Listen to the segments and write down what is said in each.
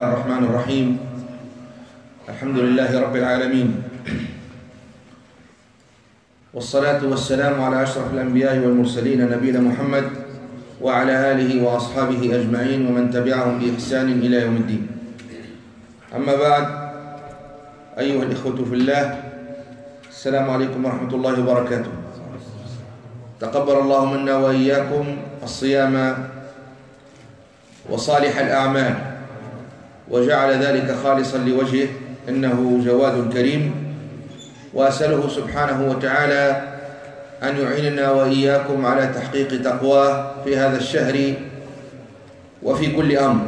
الرحمن الرحيم. الحمد لله رب العالمين، والصلاة والسلام على أشرف الأنبياء والمرسلين نبينا محمد وعلى آله وأصحابه أجمعين ومن تبعهم بإحسان إلى يوم الدين. أما بعد، أيها الإخوة في الله، السلام عليكم ورحمة الله وبركاته. تقبل الله منا وإياكم الصيام وصالح الأعمال، وجعل ذلك خالصا لوجهه، إنه جواد كريم. وأسأله سبحانه وتعالى أن يعيننا وإياكم على تحقيق تقواه في هذا الشهر وفي كل أمر.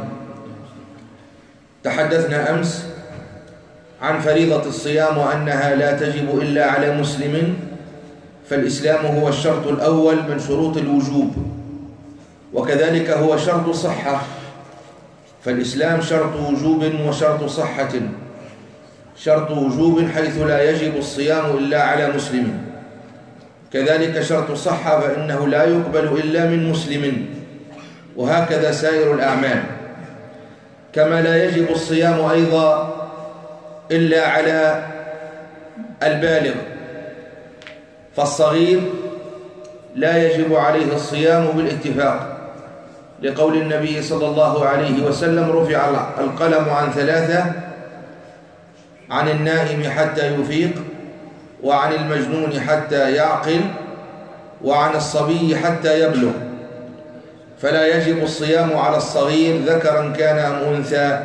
تحدثنا أمس عن فريضة الصيام وأنها لا تجب إلا على مسلم، فالإسلام هو الشرط الأول من شروط الوجوب، وكذلك هو شرط صحة، فالإسلام شرط وجوب وشرط صحة. شرط وجوب حيث لا يجب الصيام إلا على مسلم، كذلك شرط صحة فإنه لا يقبل إلا من مسلم، وهكذا سائر الأعمال. كما لا يجب الصيام أيضا إلا على البالغ، فالصغير لا يجب عليه الصيام بالاتفاق، لقول النبي صلى الله عليه وسلم: رفع القلم عن ثلاثة: عن النائم حتى يفيق، وعن المجنون حتى يعقل، وعن الصبي حتى يبلغ. فلا يجب الصيام على الصغير ذكرا كان أم أنثى.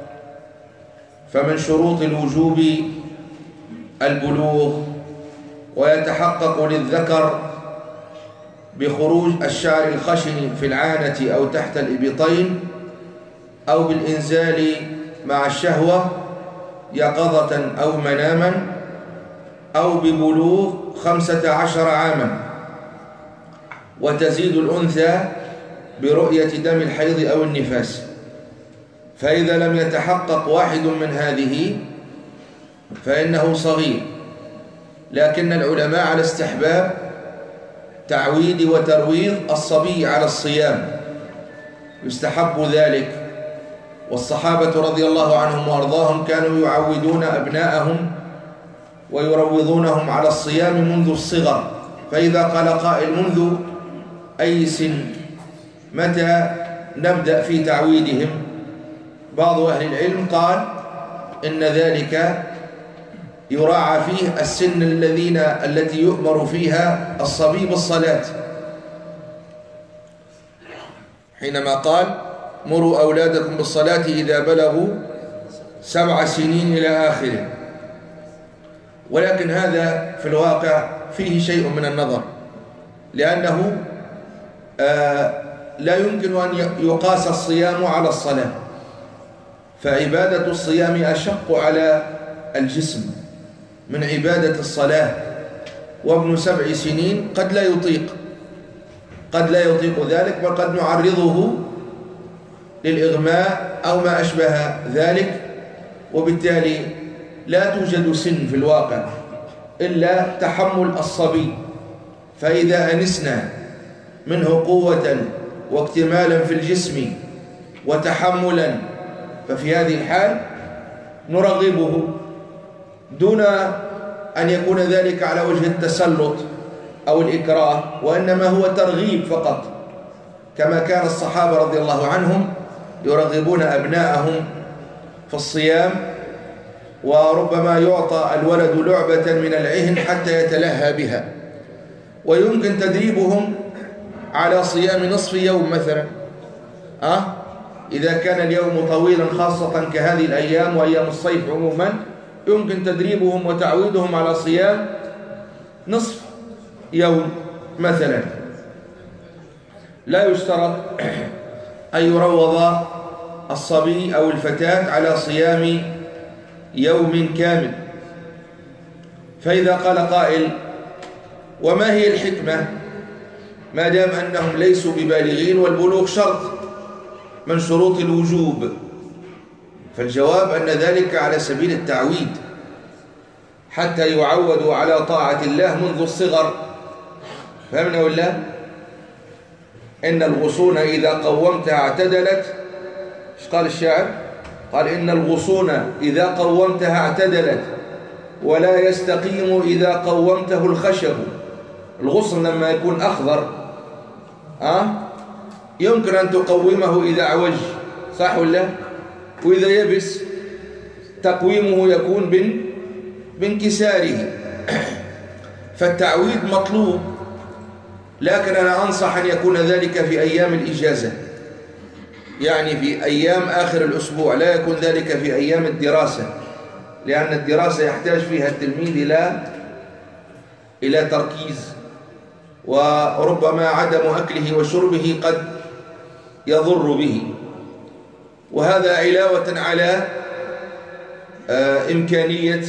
فمن شروط الوجوب البلوغ، ويتحقق للذكر بخروج الشعر الخشن في العانة أو تحت الإبطين، أو بالإنزال مع الشهوة يقظة أو مناما، أو ببلوغ 15 عاما. وتزيد الأنثى برؤية دم الحيض أو النفاس. فإذا لم يتحقق واحد من هذه فإنه صغير، لكن العلماء على استحباب تعويد وترويض الصبي على الصيام، يستحب ذلك. والصحابة رضي الله عنهم وأرضاهم كانوا يعودون أبناءهم ويروضونهم على الصيام منذ الصغر. فإذا قال قائل: منذ أي سن؟ متى نبدأ في تعويدهم؟ بعض أهل العلم قال إن ذلك يراعى فيه السن التي يؤمر فيها الصبي بالصلاة، حينما قال: مروا أولادكم بالصلاة إذا بلغوا 7 سنين إلى آخره. ولكن هذا في الواقع فيه شيء من النظر، لأنه لا يمكن أن يقاس الصيام على الصلاة، فعبادة الصيام أشق على الجسم من عبادة الصلاة. وابن 7 سنين قد لا يطيق ذلك، بل قد نعرضه للإغماء أو ما أشبه ذلك، وبالتالي لا توجد سن في الواقع إلا تحمل الصبي. فإذا أنسنا منه قوة واكتمالا في الجسم وتحملا، ففي هذه الحال نرغبه دون أن يكون ذلك على وجه التسلط أو الإكراه، وإنما هو ترغيب فقط، كما كان الصحابة رضي الله عنهم يرغبون أبناءهم في الصيام. وربما يعطى الولد لعبة من العهن حتى يتلهى بها، ويمكن تدريبهم على صيام نصف يوم مثلا. إذا كان اليوم طويلا، خاصة كهذه الأيام وأيام الصيف عموما، يمكن تدريبهم وتعويدهم على صيام نصف يوم مثلا. لا يشترط أن يروض الصبي أو الفتاة على صيام يوم كامل. فإذا قال قائل: وما هي الحكمة ما دام أنهم ليسوا ببالغين والبلوغ شرط من شروط الوجوب؟ فالجواب أن ذلك على سبيل التعويد، حتى يعودوا على طاعة الله منذ الصغر. فهمنا ولا؟ إن الغصون إذا قومتها اعتدلت، ايش قال الشاعر؟ قال إن الغصون إذا قومتها اعتدلت ولا يستقيم إذا قومته الخشب. الغصن لما يكون أخضر يمكن أن تقومه إذا عوج، صح ولا؟ وإذا يبس تقويمه يكون بانكساره. فالتعويد مطلوب، لكن أنا أنصح أن يكون ذلك في أيام الإجازة، يعني في أيام آخر الأسبوع، لا يكون ذلك في أيام الدراسة، لأن الدراسة يحتاج فيها التلميذ إلى تركيز، وربما عدم أكله وشربه قد يضر به. وهذا علاوة على إمكانية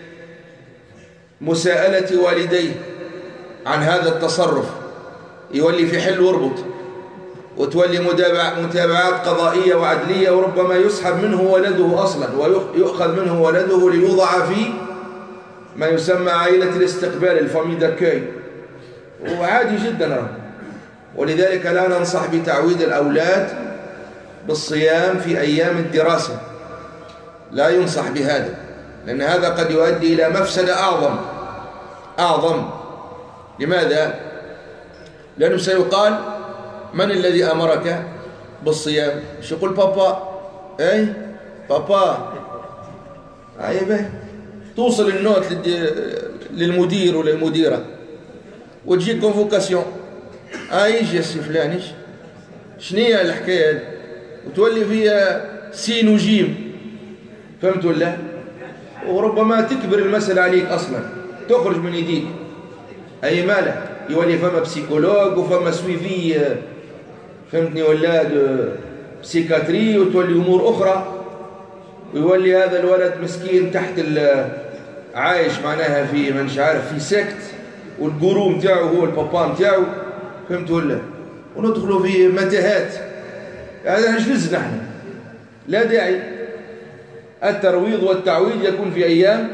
مساءلة والديه عن هذا التصرف، يولي في حل واربط، وتولي متابعات قضائية وعدلية، وربما يسحب منه ولده أصلا ويؤخذ منه ولده ليوضع في ما يسمى عائلة الاستقبال، الفامي داكاي، وعادي جدا. ولذلك لا ننصح بتعويد الأولاد بالصيام في أيام الدراسة، لا ينصح بهذا، لأن هذا قد يؤدي إلى مفسدة أعظم. لماذا؟ لأنه سيقال من الذي أمرك بالصيام؟ مش يقول بابا، أي بابا، أي توصل النوت للمدير ولا المديرة وتجيك كونفوكاسيون، يجي السي فلان، شنية الحكاية، وتولي فيها سين وجيم، فهمت ولا؟ وربما تكبر المسألة عليك أصلا، تخرج من يديك. أي مالك يولي فما بسيكولوج وفما سويفي، فهمتني ولا، بسيكاتري، وتولي أمور أخرى، ويولي هذا الولد مسكين تحت عايش معناها في منش عارف في سكت، والجورو متاعه هو البابا متاعه، فهمت ولا؟ وندخلوا في متاهات، هذا نجلس نحن، لا داعي. الترويض والتعويض يكون في أيام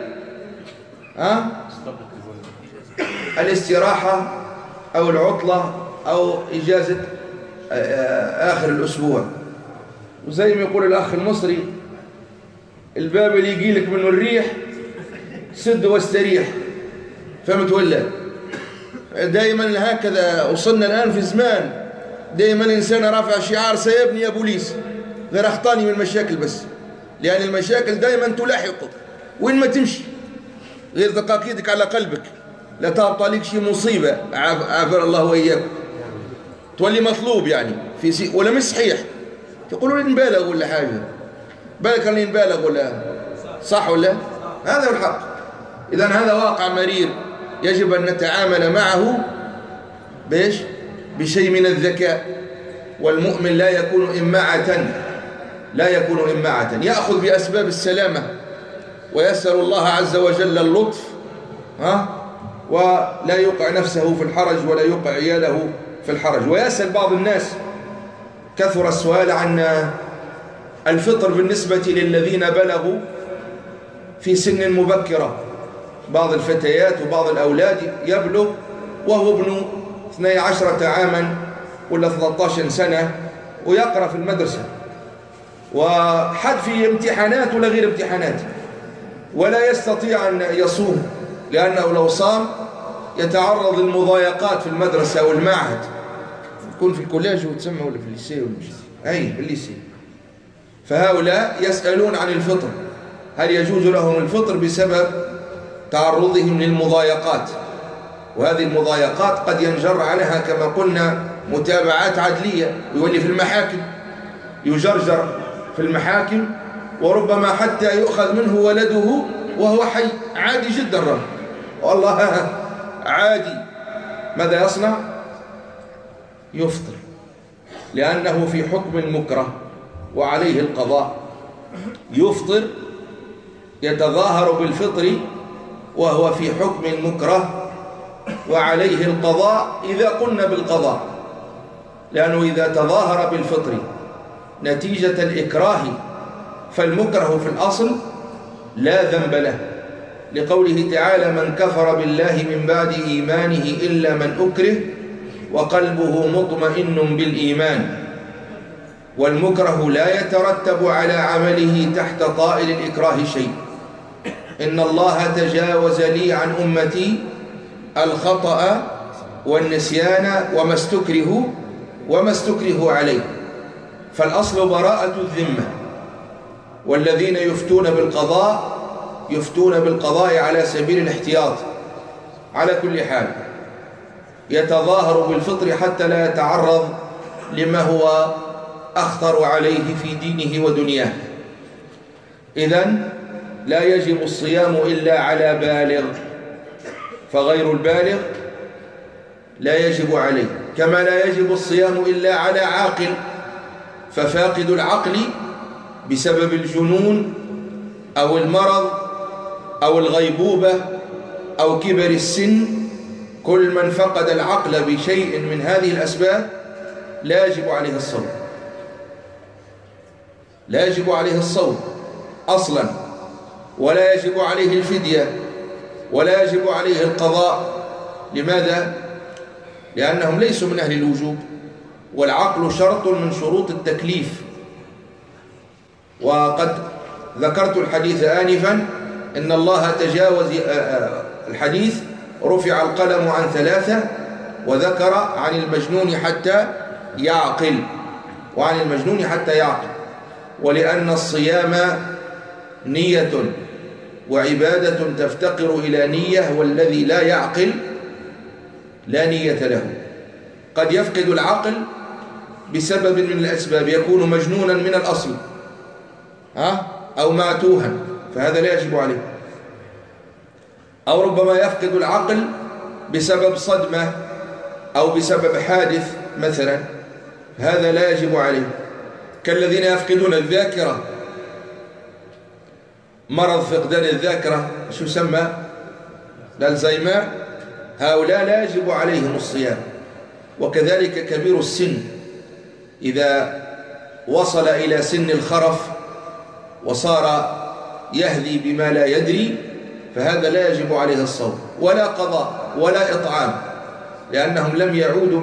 الاستراحة أو العطلة أو إجازة آخر الأسبوع. وزي ما يقول الأخ المصري، الباب اللي يجيلك منه الريح سد واستريح، فهمت ولا؟ دائما هكذا وصلنا الآن في زمان دائما الإنسان رافع شعار سيبني يا بوليس، غير أخطاني من المشاكل بس، لأن المشاكل دائما تلاحقك وين ما تمشي، غير دقاقيدك على قلبك، لا تهبط عليك شيء مصيبة، عافر الله وإياكم، تولي مطلوب يعني في ولا مش صحيح، تقولوا لي نبالغ ولا حاجة، بالك أني نبالغ ولا صح ولا؟ هذا هو الحق. إذن هذا واقع مرير يجب أن نتعامل معه بشيء من الذكاء. والمؤمن لا يكون إماعة، يأخذ بأسباب السلامة ويسأل الله عز وجل اللطف، ولا يوقع نفسه في الحرج ولا يوقع عياله في الحرج. ويسأل بعض الناس، كثر السؤال عن الفطر بالنسبة للذين بلغوا في سن مبكرة. بعض الفتيات وبعض الأولاد يبلغ وهو ابن 12 عاما ولا 13 سنة ويقرأ في المدرسة، وحد في امتحانات ولا غير امتحانات، ولا يستطيع أن يصوم، لأنه لو صام يتعرض للمضايقات في المدرسة والمعهد، يكون في الكوليج وتسمى ولا في الليسي في الليسي. فهؤلاء يسألون عن الفطر، هل يجوز لهم الفطر بسبب تعرضهم للمضايقات؟ وهذه المضايقات قد ينجر عنها كما قلنا متابعات عدلية، ويولي في المحاكم، يجرجر في المحاكم، وربما حتى يؤخذ منه ولده وهو حي، عادي جدا والله عادي. ماذا يصنع؟ يفطر، لأنه في حكم المكره وعليه القضاء. يفطر يتظاهر بالفطر وهو في حكم المكره وعليه القضاء إذا قلنا بالقضاء، لأنه إذا تظاهر بالفطر نتيجة الإكراه فالمكره في الأصل لا ذنب له، لقوله تعالى: من كفر بالله من بعد إيمانه إلا من أكره وقلبه مطمئن بالإيمان. والمكره لا يترتب على عمله تحت طائل الإكراه شيء. إن الله تجاوز لي عن أمتي الخطأ والنسيان وما استكره عليه. فالأصل براءة الذمة. والذين يفتون بالقضاء على سبيل الاحتياط على كل حال، يتظاهر بالفطر حتى لا يتعرض لما هو أخطر عليه في دينه ودنياه. إذن لا يجب الصيام إلا على بالغ، فغير البالغ لا يجب عليه، كما لا يجب الصيام إلا على عاقل، ففاقد العقل بسبب الجنون أو المرض أو الغيبوبة أو كبر السن، كل من فقد العقل بشيء من هذه الأسباب لا يجب عليه الصوم، لا يجب عليه الصوم أصلا، ولا يجب عليه الفدية، ولا يجب عليه القضاء. لماذا؟ لأنهم ليسوا من أهل الوجوب، والعقل شرط من شروط التكليف. وقد ذكرت الحديث آنفا، إن الله تجاوز الحديث رفع القلم عن 3، وذكر عن المجنون حتى يعقل، وعن المجنون حتى يعقل. ولأن الصيام نية وعبادة تفتقر إلى نية، والذي لا يعقل لا نية له. قد يفقد العقل بسبب من الأسباب، يكون مجنونا من الأصل أو معتوها، فهذا لا يجب عليه. أو ربما يفقد العقل بسبب صدمة أو بسبب حادث مثلا، هذا لا يجب عليه. كالذين يفقدون الذاكرة، مرض فقدان الذاكرة شو يسمى؟ الألزهايمر، هؤلاء لا يجب عليهم الصيام. وكذلك كبير السن إذا وصل إلى سن الخرف وصار يهذي بما لا يدري، فهذا لا يجب عليه الصوم ولا قضاء ولا إطعام، لأنهم لم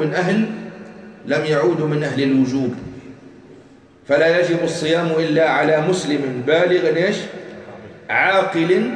يعودوا من أهل الوجوب. فلا يجب الصيام إلا على مسلم بالغ عاقل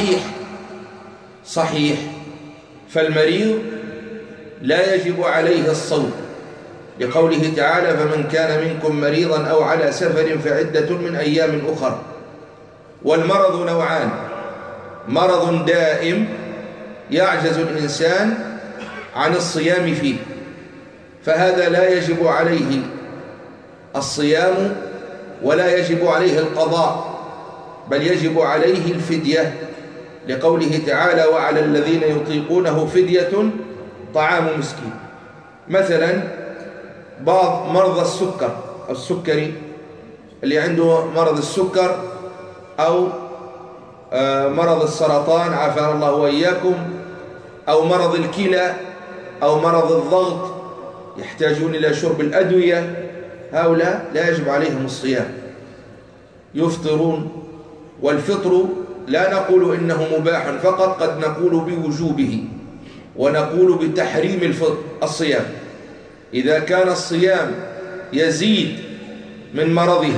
صحيح. فالمريض لا يجب عليه الصوم، لقوله تعالى: فمن كان منكم مريضا أو على سفر فعدة من أيام أخر. والمرض نوعان: مرض دائم يعجز الإنسان عن الصيام فيه، فهذا لا يجب عليه الصيام ولا يجب عليه القضاء، بل يجب عليه الفدية، لقوله تعالى: وعلى الذين يطيقونه فدية طعام مسكين. مثلا بعض مرضى السكري اللي عنده مرض السكر أو مرض السرطان عافانا الله وإياكم، أو مرض الكلى أو مرض الضغط، يحتاجون إلى شرب الأدوية، هؤلاء لا يجب عليهم الصيام، يفطرون. والفطر لا نقول إنه مباح فقط، قد نقول بوجوبه، ونقول بتحريم الصيام إذا كان الصيام يزيد من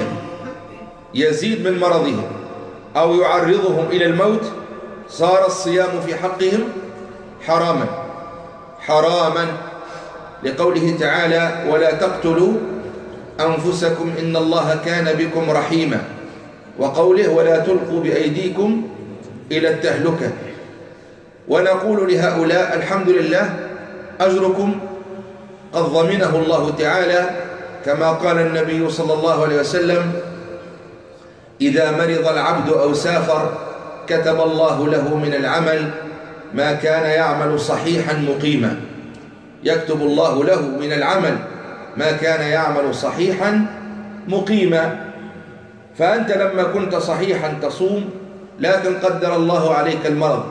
مرضهم أو يعرضهم إلى الموت، صار الصيام في حقهم حراما، لقوله تعالى: ولا تقتلوا أنفسكم إن الله كان بكم رحيما، وقوله: ولا تلقوا بأيديكم إلى التهلكة. ونقول لهؤلاء: الحمد لله، أجركم قد ضمنه الله تعالى، كما قال النبي صلى الله عليه وسلم: إذا مرض العبد أو سافر كتب الله له من العمل ما كان يعمل صحيحا مقيما. يكتب الله له من العمل ما كان يعمل صحيحا مقيما. فأنت لما كنت صحيحا تصوم، لكن قدر الله عليك المرض،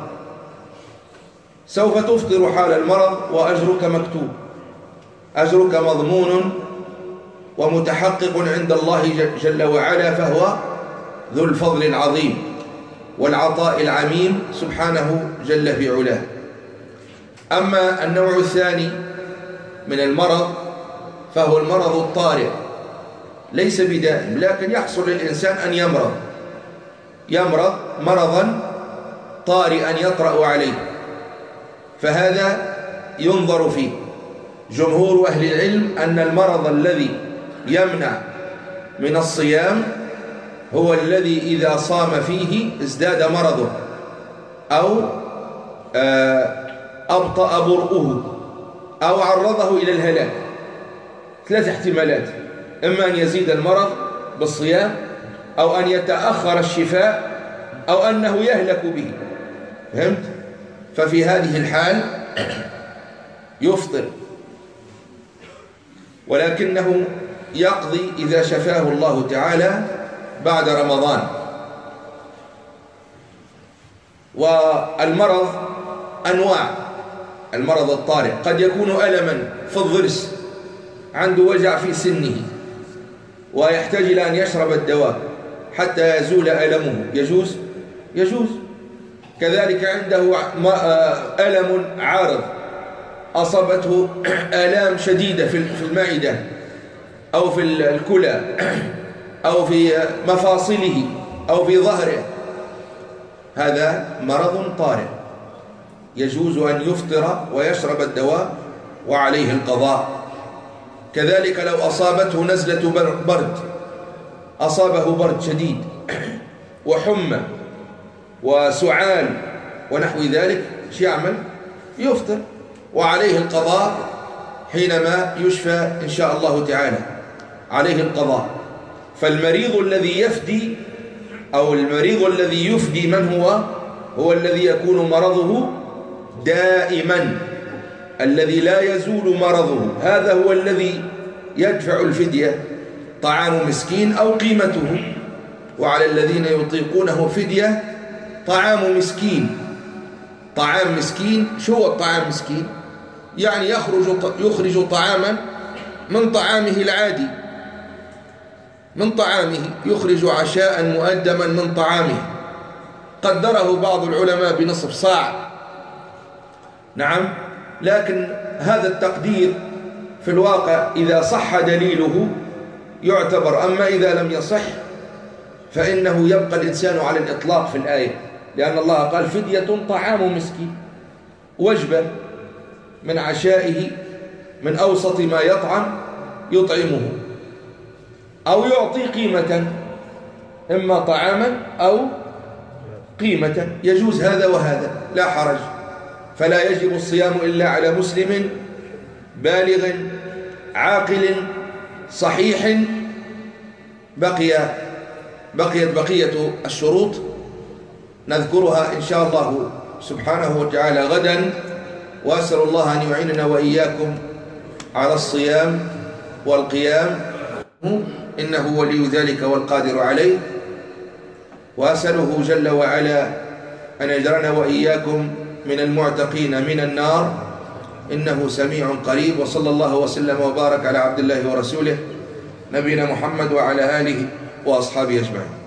سوف تفطر حال المرض وأجرك مكتوب، أجرك مضمون ومتحقق عند الله جل وعلا، فهو ذو الفضل العظيم والعطاء العميم سبحانه جل في علاه. أما النوع الثاني من المرض فهو المرض الطارئ، ليس بدائم، لكن يحصل للإنسان أن يمرض مرضا طارئا يطرأ عليه، فهذا ينظر فيه. جمهور أهل العلم أن المرض الذي يمنع من الصيام هو الذي إذا صام فيه ازداد مرضه أو أبطأ برؤه أو عرضه إلى الهلاك. 3 احتمالات: إما أن يزيد المرض بالصيام، أو أن يتأخر الشفاء، أو أنه يهلك به. فهمت؟ ففي هذه الحال يفطر، ولكنه يقضي إذا شفاه الله تعالى بعد رمضان. والمرض أنواع. المرض الطارئ قد يكون ألما في الضرس، عنده وجع في سنه ويحتاج إلى أن يشرب الدواء حتى يزول ألمه، يجوز. كذلك عنده ألم عارض، أصابته آلام شديدة في المعدة أو في الكلى أو في مفاصله أو في ظهره، هذا مرض طارئ، يجوز أن يفطر ويشرب الدواء وعليه القضاء. كذلك لو أصابته نزلة برد، أصابه برد شديد وحمى وسعال ونحو ذلك، شو يعمل؟ يفطر وعليه القضاء حينما يشفى إن شاء الله تعالى، عليه القضاء. فالمريض الذي يفدي أو المريض الذي يفدي من هو الذي يكون مرضه دائما، الذي لا يزول مرضه، هذا هو الذي يدفع الفدية، طعام مسكين أو قيمته. وعلى الذين يطيقونه فدية طعام مسكين. طعام مسكين، شو هو الطعام مسكين؟ يعني يخرج طعاما من طعامه العادي، من طعامه، يخرج عشاء مؤدما من طعامه، قدره بعض العلماء بنصف صاع. نعم، لكن هذا التقدير في الواقع إذا صح دليله يعتبر، أما إذا لم يصح فإنه يبقى الإنسان على الإطلاق في الآية، لأن الله قال فدية طعام مسكين، وجبة من عشائه، من أوسط ما يطعم يطعمه، أو يعطي قيمة، إما طعاما أو قيمة، يجوز هذا وهذا لا حرج. فلا يجب الصيام إلا على مسلم بالغ عاقل صحيح. بقيت بقية الشروط نذكرها إن شاء الله سبحانه وتعالى غدا، وأسأل الله أن يعيننا وإياكم على الصيام والقيام، إنه ولي ذلك والقادر عليه. وأسأله جل وعلا أن يجعلنا وإياكم من المعتقين من النار، إنه سميع قريب. وصلى الله وسلم وبارك على عبد الله ورسوله نبينا محمد وعلى آله وأصحابه أجمعين.